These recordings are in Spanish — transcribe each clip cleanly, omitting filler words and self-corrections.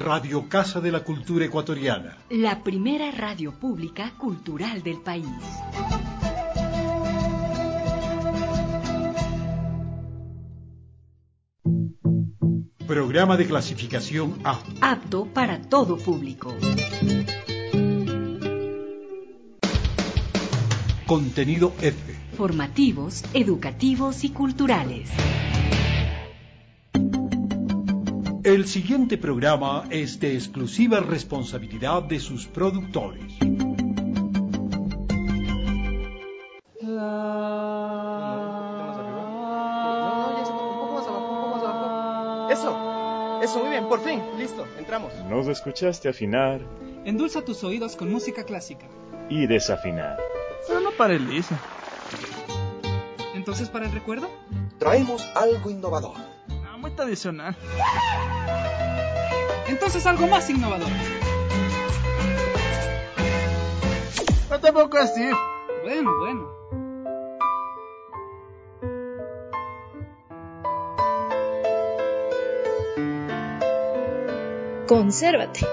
Radio Casa de la Cultura Ecuatoriana. La primera radio pública cultural del país. Programa de clasificación A. Apto para todo público. Contenido F. Formativos, educativos y culturales. El siguiente programa es de exclusiva responsabilidad de sus productores. Eso, muy bien, por fin, listo, entramos. ¿Nos escuchaste afinar? Endulza tus oídos con música clásica. Y desafinar. Pero no para el Lisa. Entonces, ¿para el recuerdo? Traemos algo innovador. Muy tradicional. Entonces, algo más innovador. No te pongo así. Bueno. Consérvate.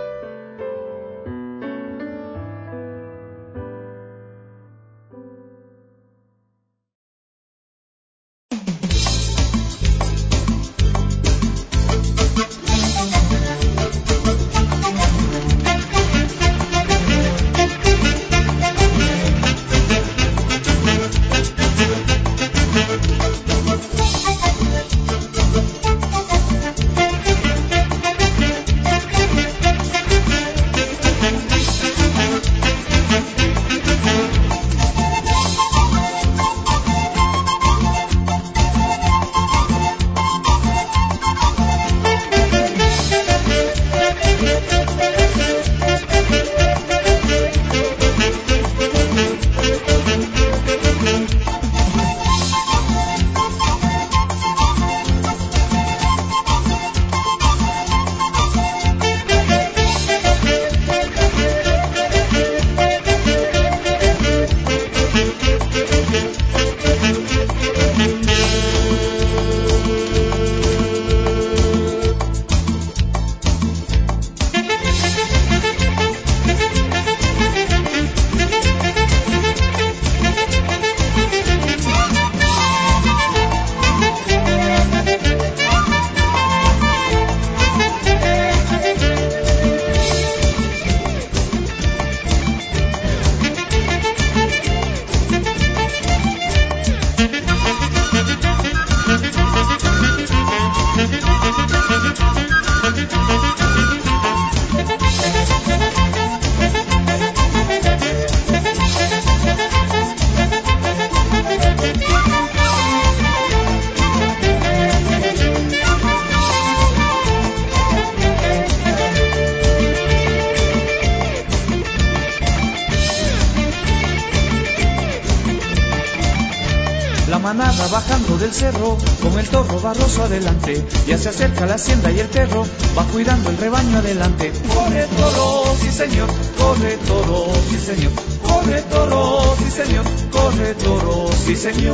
Bajando del cerro, con el toro barroso adelante, ya se acerca la hacienda y el perro va cuidando el rebaño adelante. Corre toro, sí señor, corre toro, sí señor, corre toro, sí señor, corre toro, sí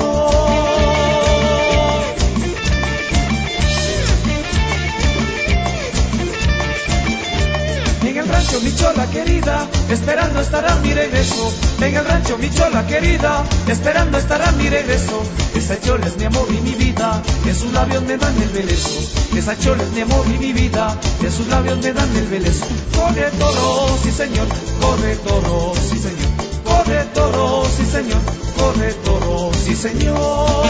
señor. En el rancho mi chola querida, esperando estará mi regreso. En el rancho mi chola querida, esperando estará mi regreso. Esa chola es mi amor y mi vida, en sus labios me dan el belezo. Esa chola es mi amor y mi vida, en sus labios me dan el belezo. Corre toro, sí señor, corre toro, sí señor, corre toro, sí señor, corre toro, sí señor.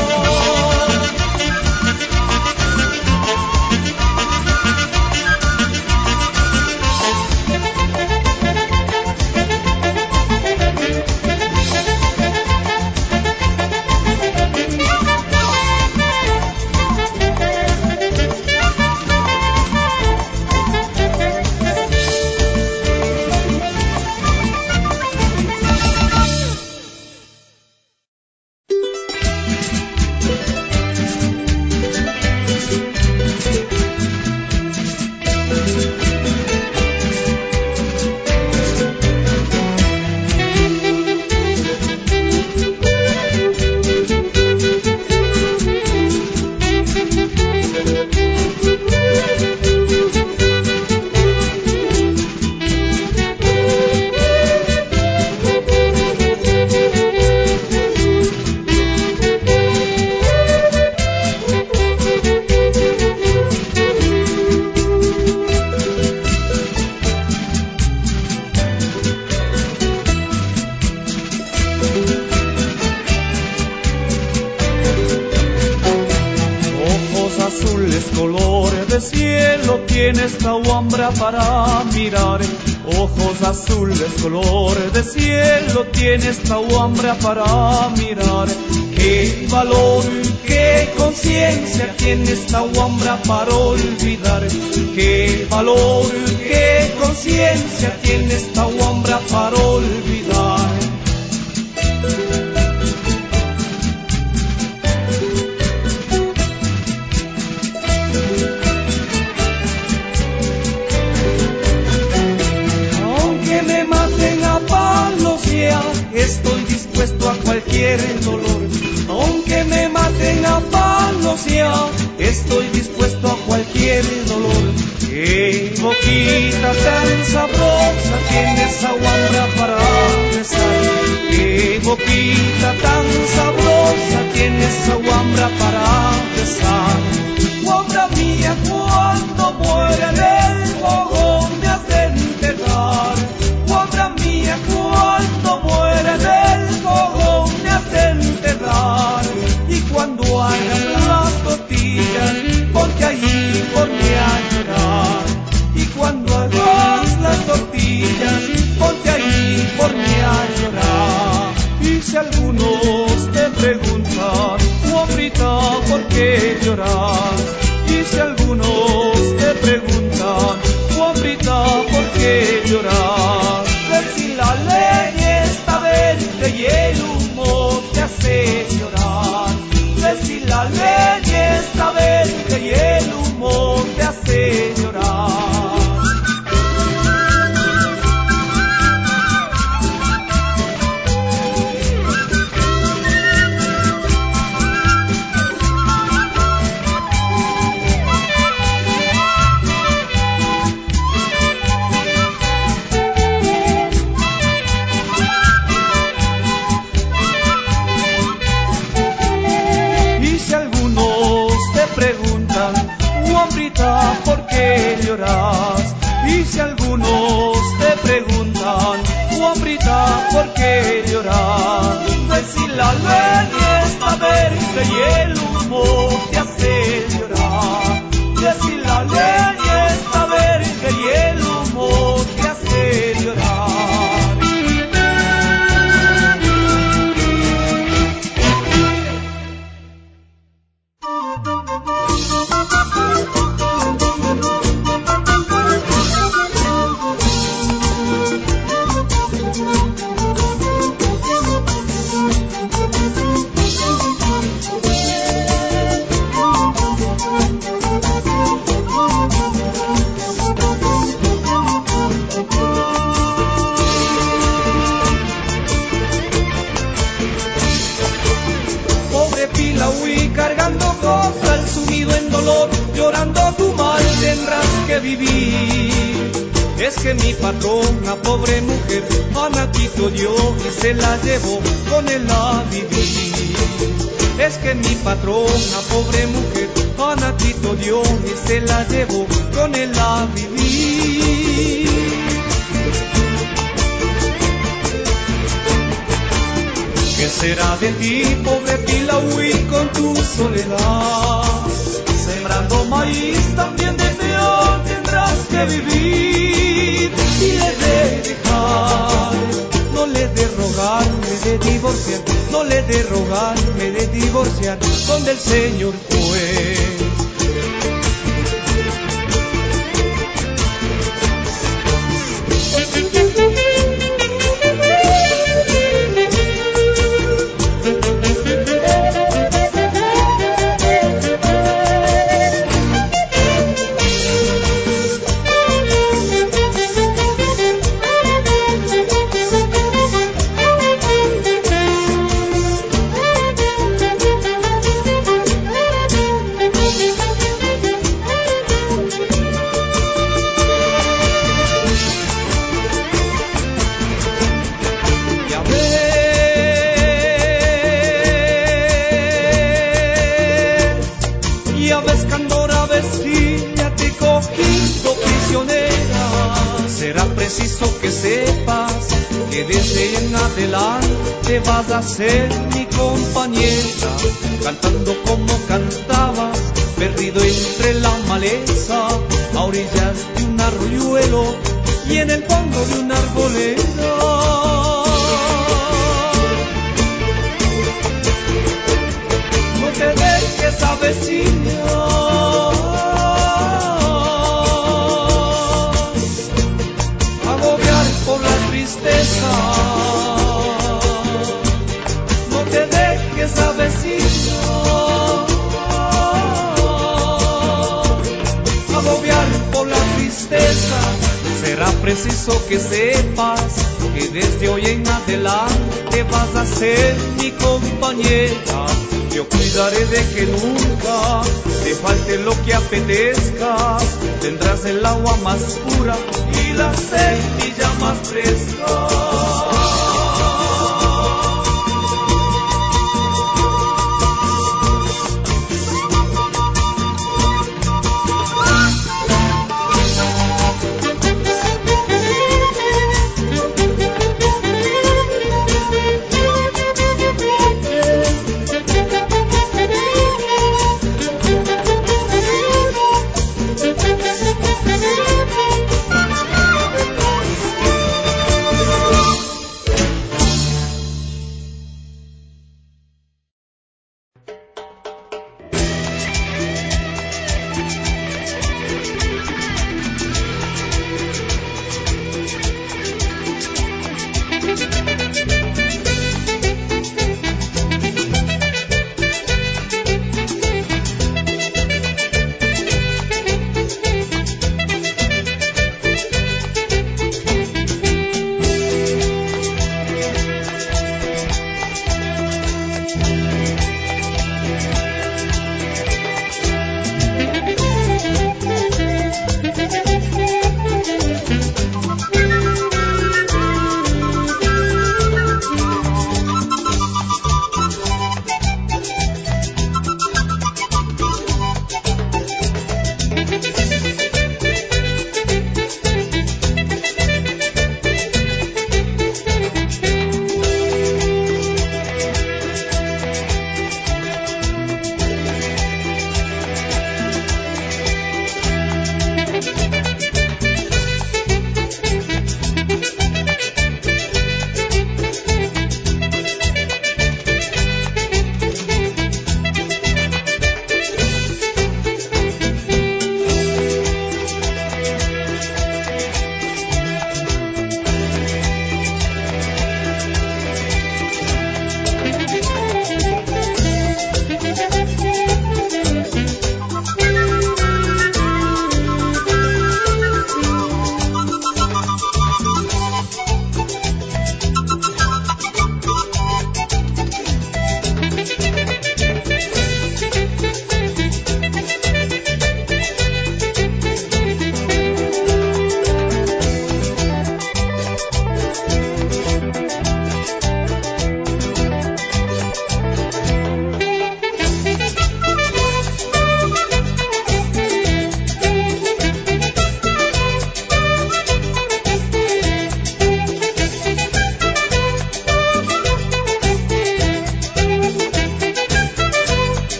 azules color de cielo tiene esta alfombra para mirar. Ojos azules color de cielo tiene esta alfombra para mirar. Qué valor, qué conciencia tiene esta alfombra para olvidar. Qué valor, qué conciencia tiene esta alfombra para olvidar. Aunque me maten a palos ya, estoy dispuesto a cualquier dolor. Aunque me maten a palos ya, estoy dispuesto a cualquier dolor. Qué boquita tan sabrosa tiene esa alfombra para besar. Qué boquita tan sabrosa tiene esa alfombra para besar. Alfombra mía, cuando muera en el fogón me has de enterrar. Alfombra mía, cuando muera en el fogón me has de enterrar. Y cuando hagas las tortillas, ponte allí, ponte a llorar. Y cuando hagas las tortillas, ponte allí, ponte a llorar. Y si algunos te preguntan, hombrita, ¿por qué lloras? Y si algunos te preguntan, hombrita, ¿por qué lloras? Pues si la ley está verde y el humo te hace llorar. Pues si la ley está verde y el humo te hace llorar. ¿Por qué lloras? Y si algunos te preguntan, hombrita, ¿por qué lloras? Pues si la leña está verde y el humo te hace llorar. Pues si la leña está verde y el humo te hace llorar. Cargando cosas, sumido en dolor, llorando tu mal tendrás que vivir. Es que mi patrona, pobre mujer, a Natito dio y se la llevó con él a vivir. Es que mi patrona, pobre mujer, a Natito dio y se la llevó con él a vivir. ¿Qué será de ti, pobre Pilahuí, con tu soledad? Sembrando maíz también de peor tendrás que vivir. Y le de dejar, no le de rogar, me de divorciar, no le de rogar, me de divorciar, donde el Señor fue. Preciso que sepas que desde en adelante vas a ser mi compañera, cantando como cantabas perdido entre la maleza, a orillas de un arroyuelo y en el fondo de una arboleda. No te dejes avecinar, agobiar por la tristeza. No te dejes avecinar, agobiar por la tristeza. Será preciso que sepas que desde hoy en adelante vas a ser mi compañera. Yo cuidaré de que nunca te falte lo que apetezca. Tendrás el agua más pura y la semilla más fresca.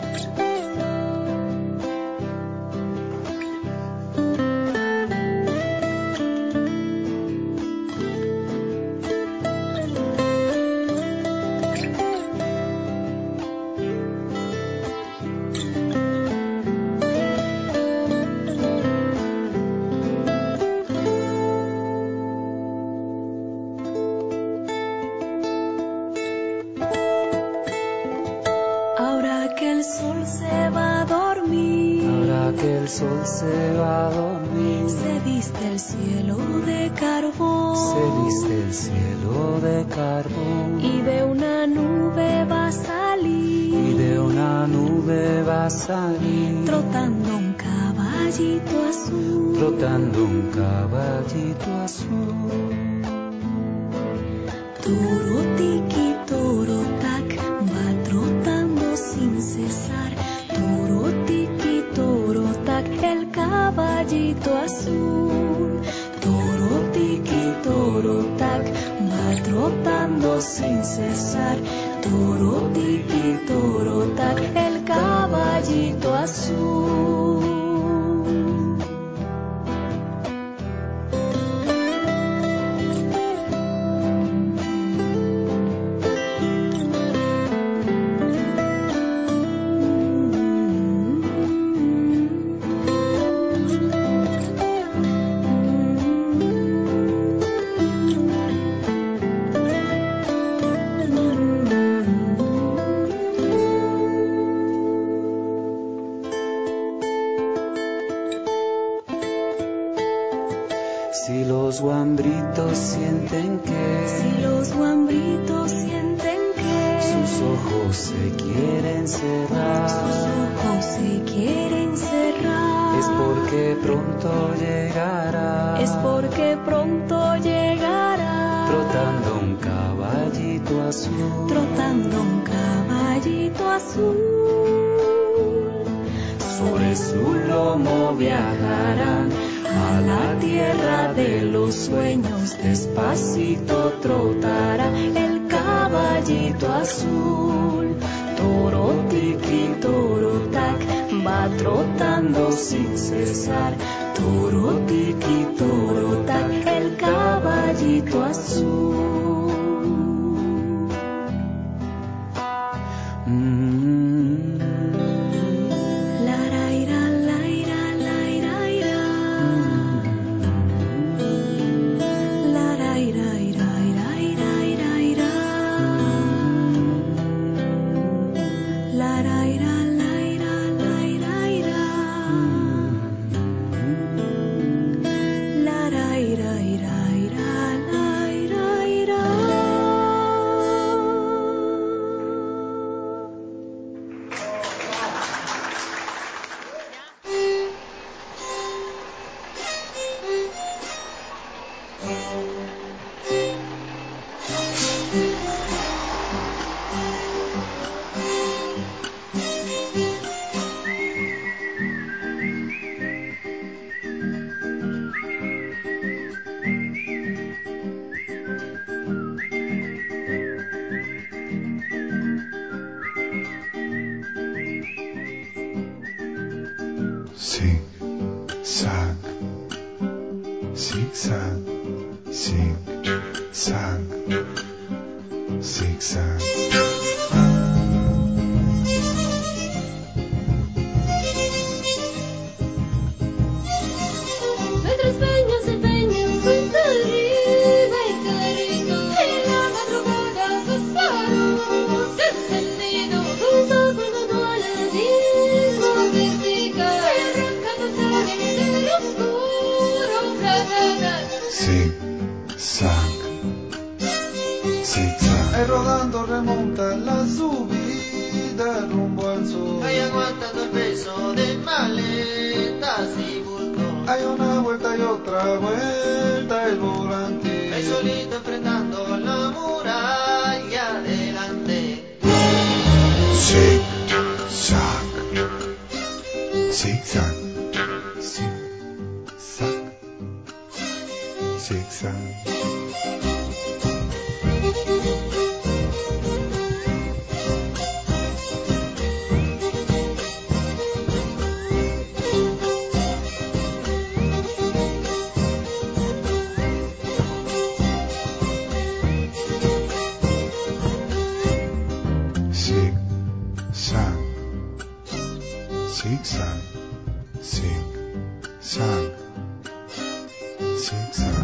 sol se va a dormir. Se viste el cielo de carbón. Se viste el cielo de carbón. Y de una nube va a salir. Y de una nube va a salir. Trotando un caballito azul. Trotando un caballito azul. Toro tiki, toro tac, va trotando sin cesar. Toro tiki, toro tac, el caballito azul. Toro tiki, toro tac, va trotando sin cesar. Toro tiki, toro tac, el caballito azul. Si los guambritos sienten que, si los guambritos sienten que sus ojos se quieren cerrar, sus ojos se quieren cerrar, es porque pronto llegará, es porque pronto llegará, trotando un caballito azul, trotando un caballito azul. Sobre su lomo viajarán a la tierra de los sueños, despacito trotará el caballito azul. Toro tiki, toro tac, va trotando sin cesar. Toro tiki, toro tac, el caballito azul. Zig-zag, zig-zag, zig-zag, zig-zag. Nuestros sueños se peñan cuesta arriba y clarito. En la madrugada pasaron encendido. Tus ojos manuales mismo testiga. Arrancando sangre del oscuro fragata. Zig-zag, zig-zag. Rodando remonta la subida rumbo al sol. Ahí aguantando el peso de maletas y bultos. Hay una vuelta y otra vuelta el volante. Ahí solito enfrentando la muralla adelante. Zig-zag, zig-zag, zig-zag, zig-zag. zigzag, zig, zag, zigzag.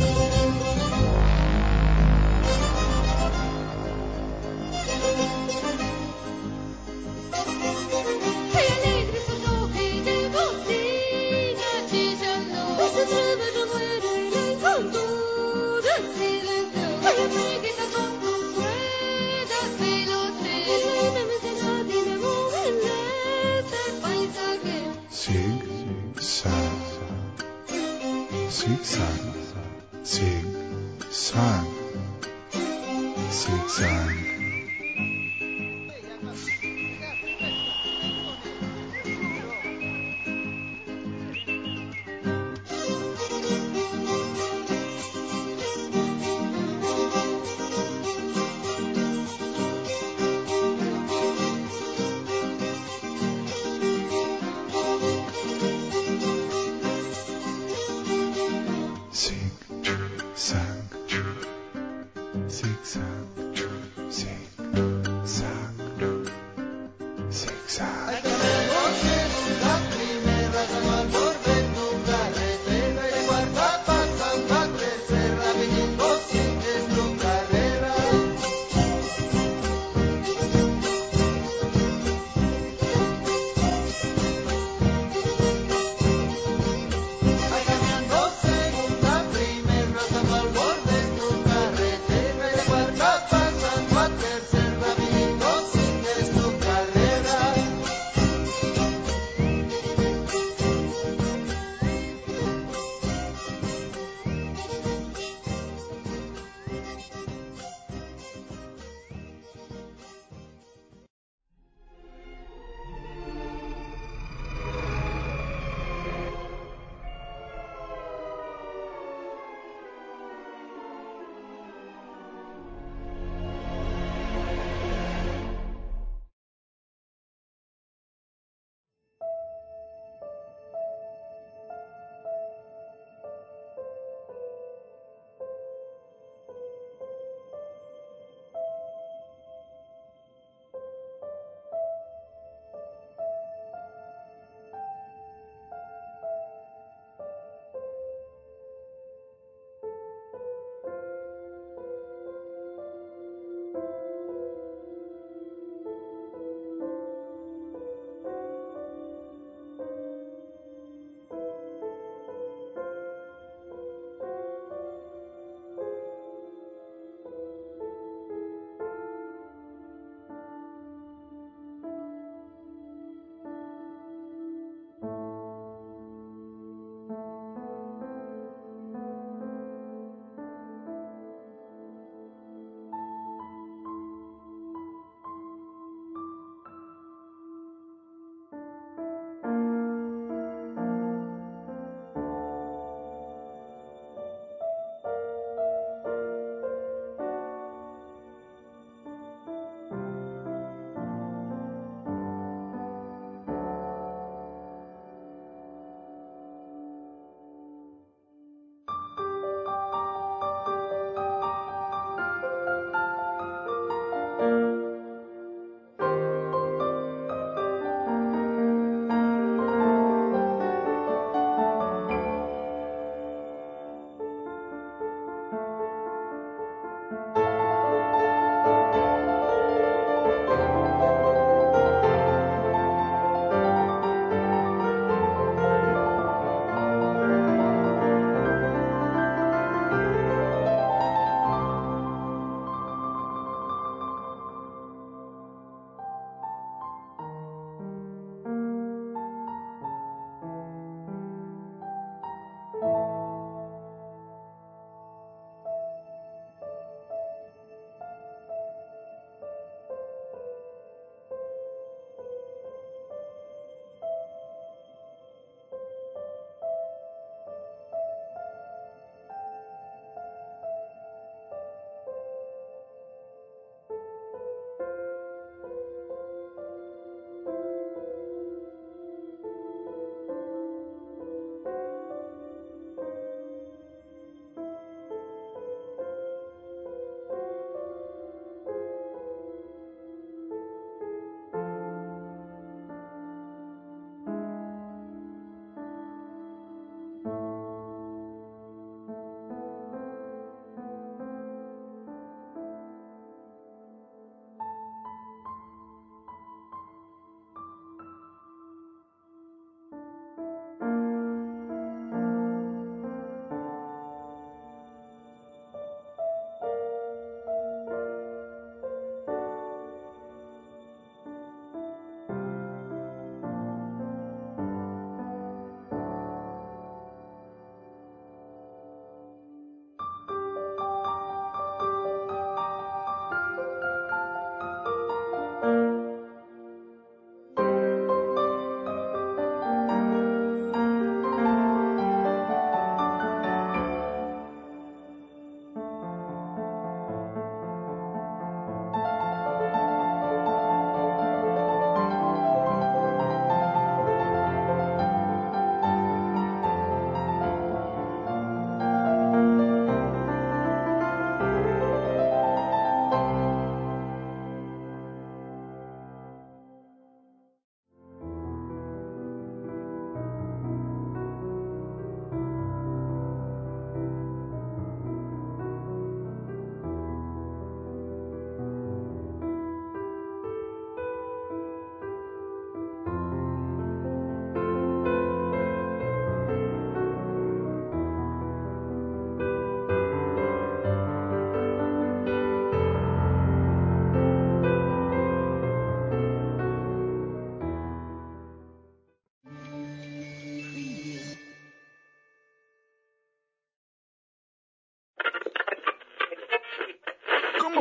Zig, zag, zigzag, zig, zag, zigzag. Zig, zag, zigzag, zig.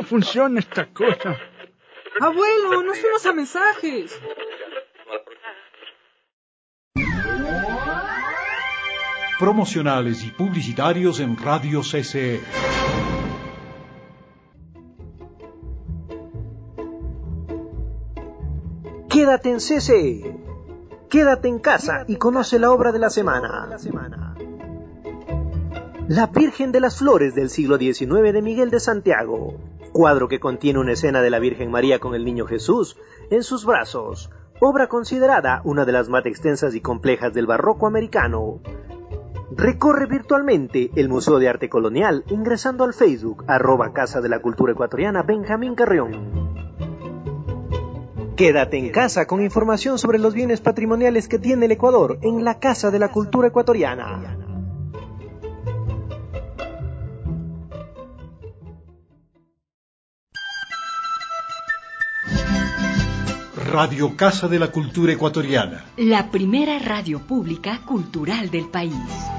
funciona esta cosa. Abuelo, no fuimos a mensajes. Promocionales y publicitarios en Radio CCE. Quédate en CCE. Quédate en casa y conoce la obra de la semana. La Virgen de las Flores del siglo XIX de Miguel de Santiago. Cuadro que contiene una escena de la Virgen María con el Niño Jesús en sus brazos. Obra considerada una de las más extensas y complejas del barroco americano. Recorre virtualmente el Museo de Arte Colonial ingresando al Facebook @Casa de la Cultura Ecuatoriana Benjamín Carrión. Quédate en casa con información sobre los bienes patrimoniales que tiene el Ecuador en la Casa de la Cultura Ecuatoriana. Radio Casa de la Cultura Ecuatoriana. La primera radio pública cultural del país.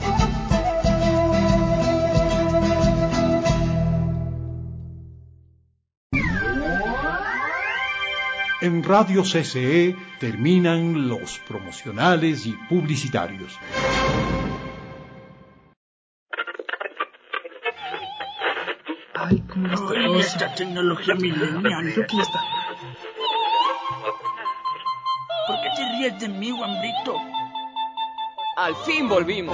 En Radio CCE terminan los promocionales y publicitarios. Ay, ¿cómo está? Ay, esta tecnología milenial. ¿Qué está? ¿Por qué te ríes de mí, Guambrito? Al fin volvimos.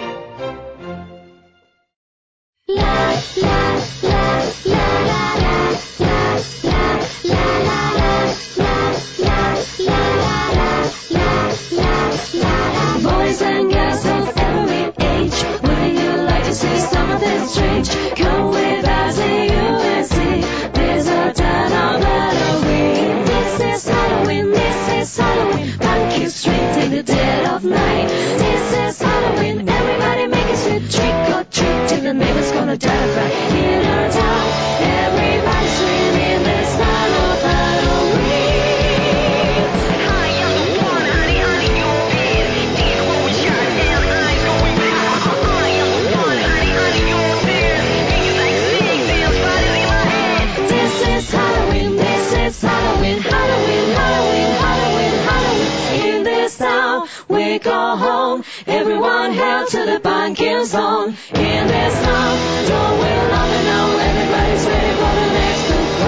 Boys and girls of every age, wouldn't you like to see something strange? Come with us in USC, there's a ton of Halloween. This is Halloween, Pumpkin Street in the dead of night. This is Halloween, everybody make a sweet trick or treat till the neighbor's gonna die of fright. In our town, everybody's screaming the sound of Halloween. Hi, I'm the one, honey, you're big. Close your damn eyes, going back. Hi, I'm the one, honey, you're big. And you like seeing things running in my head. This is Halloween, Halloween, Halloween, Halloween, Halloween. In this town, we go home. Everyone held to the pumpkin zone. In this town, don't we love it now? Everybody's ready for the next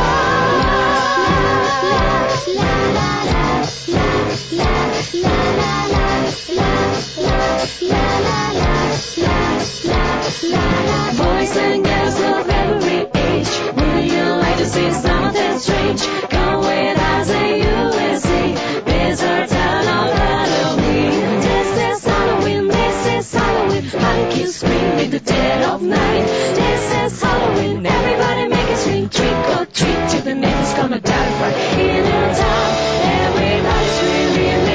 Boys and girls of every age, wouldn't you like to see something strange? Come with us in USC, there's our town of Halloween. This is Halloween, pumpkin scream in the dead of night. This is Halloween, everybody make a swing, trick or treat till the neighbor's gonna die right. In our town, everybody's screaming.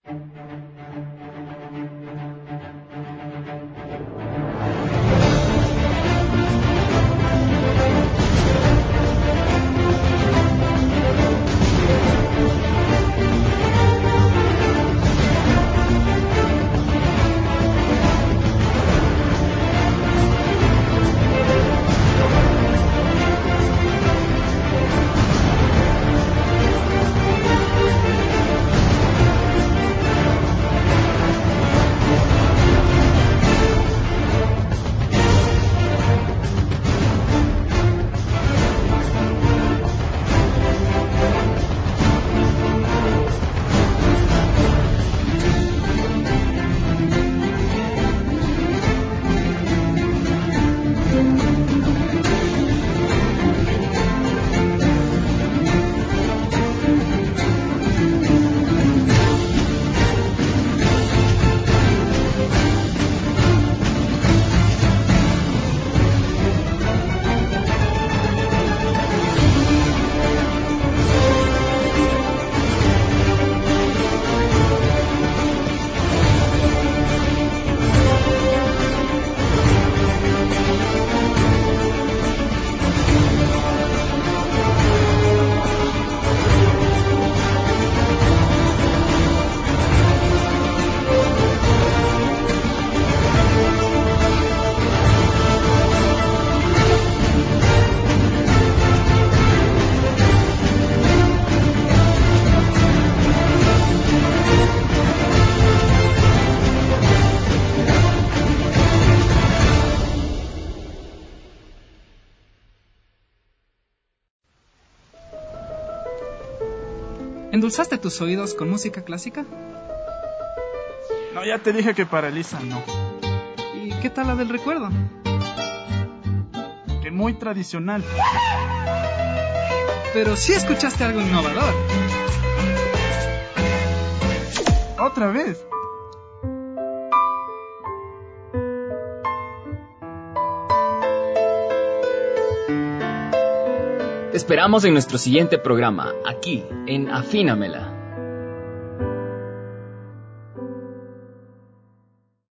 ¿Endulzaste tus oídos con música clásica? No, ya te dije que para Elisa no. ¿Y qué tal la del recuerdo? Que muy tradicional. Pero sí escuchaste algo innovador. ¿Otra vez? Te esperamos en nuestro siguiente programa, aquí, en Afínamela.